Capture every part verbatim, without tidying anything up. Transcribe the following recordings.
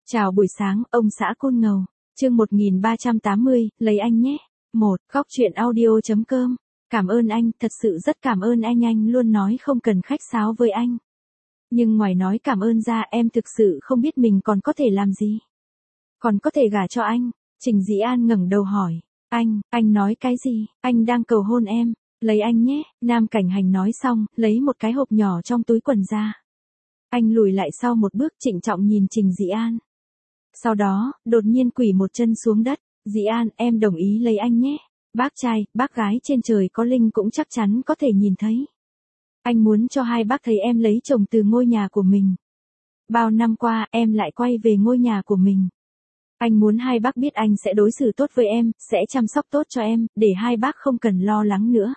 Chào buổi sáng, ông xã Côn Ngầu. Chương một nghìn ba trăm tám mươi, lấy anh nhé. một. Góc truyện audio chấm com. Cảm ơn anh, thật sự rất cảm ơn anh anh luôn nói không cần khách sáo với anh. Nhưng ngoài nói cảm ơn ra em thực sự không biết mình còn có thể làm gì. Còn có thể gả cho anh. Trình Dĩ An ngẩng đầu hỏi. Anh, anh nói cái gì? Anh đang cầu hôn em. Lấy anh nhé. Nam Cảnh Hành nói xong, lấy một cái hộp nhỏ trong túi quần ra. Anh lùi lại sau một bước trịnh trọng nhìn Trình Dĩ An. Sau đó, đột nhiên quỳ một chân xuống đất. Dĩ An, em đồng ý lấy anh nhé. Bác trai, bác gái trên trời có linh cũng chắc chắn có thể nhìn thấy. Anh muốn cho hai bác thấy em lấy chồng từ ngôi nhà của mình. Bao năm qua, em lại quay về ngôi nhà của mình. Anh muốn hai bác biết anh sẽ đối xử tốt với em, sẽ chăm sóc tốt cho em, để hai bác không cần lo lắng nữa.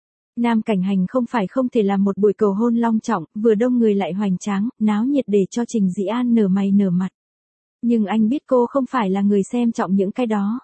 Nam Cảnh Hành không phải không thể làm một buổi cầu hôn long trọng, vừa đông người lại hoành tráng, náo nhiệt để cho Trình Dĩ An nở mày nở mặt. Nhưng anh biết cô không phải là người xem trọng những cái đó.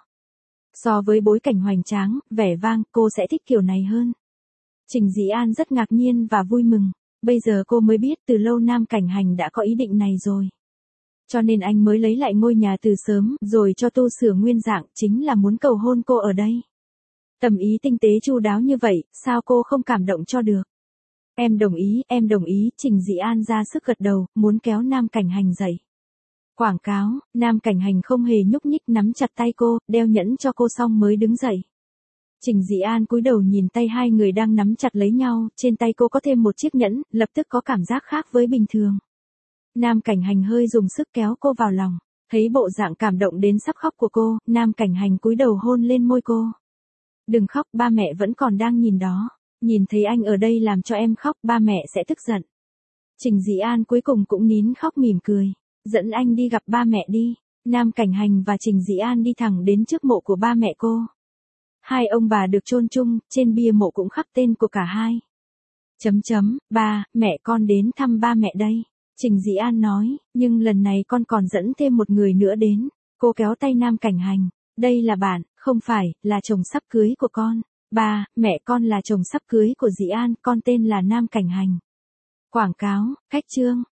So với bối cảnh hoành tráng, vẻ vang, cô sẽ thích kiểu này hơn. Trình Dĩ An rất ngạc nhiên và vui mừng. Bây giờ cô mới biết từ lâu Nam Cảnh Hành đã có ý định này rồi. Cho nên anh mới lấy lại ngôi nhà từ sớm, rồi cho tu sửa nguyên dạng, chính là muốn cầu hôn cô ở đây. Tầm ý tinh tế chu đáo như vậy, sao cô không cảm động cho được? Em đồng ý, em đồng ý, Trình Dĩ An ra sức gật đầu, muốn kéo Nam Cảnh Hành dậy. Quảng cáo, Nam Cảnh Hành không hề nhúc nhích nắm chặt tay cô, đeo nhẫn cho cô xong mới đứng dậy. Trình Dĩ An cúi đầu nhìn tay hai người đang nắm chặt lấy nhau, trên tay cô có thêm một chiếc nhẫn, lập tức có cảm giác khác với bình thường. Nam Cảnh Hành hơi dùng sức kéo cô vào lòng, thấy bộ dạng cảm động đến sắp khóc của cô, Nam Cảnh Hành cúi đầu hôn lên môi cô. Đừng khóc, ba mẹ vẫn còn đang nhìn đó, nhìn thấy anh ở đây làm cho em khóc, ba mẹ sẽ tức giận. Trình Dĩ An cuối cùng cũng nín khóc mỉm cười. Dẫn anh đi gặp ba mẹ đi. Nam Cảnh Hành và Trình Dĩ An đi thẳng đến trước mộ của ba mẹ cô. Hai ông bà được chôn chung, trên bia mộ cũng khắc tên của cả hai. Chấm chấm, ba, mẹ con đến thăm ba mẹ đây. Trình Dĩ An nói, nhưng lần này con còn dẫn thêm một người nữa đến. Cô kéo tay Nam Cảnh Hành. Đây là bạn, không phải, là chồng sắp cưới của con. Ba, mẹ con là chồng sắp cưới của Dĩ An, con tên là Nam Cảnh Hành. Quảng cáo, cách chương.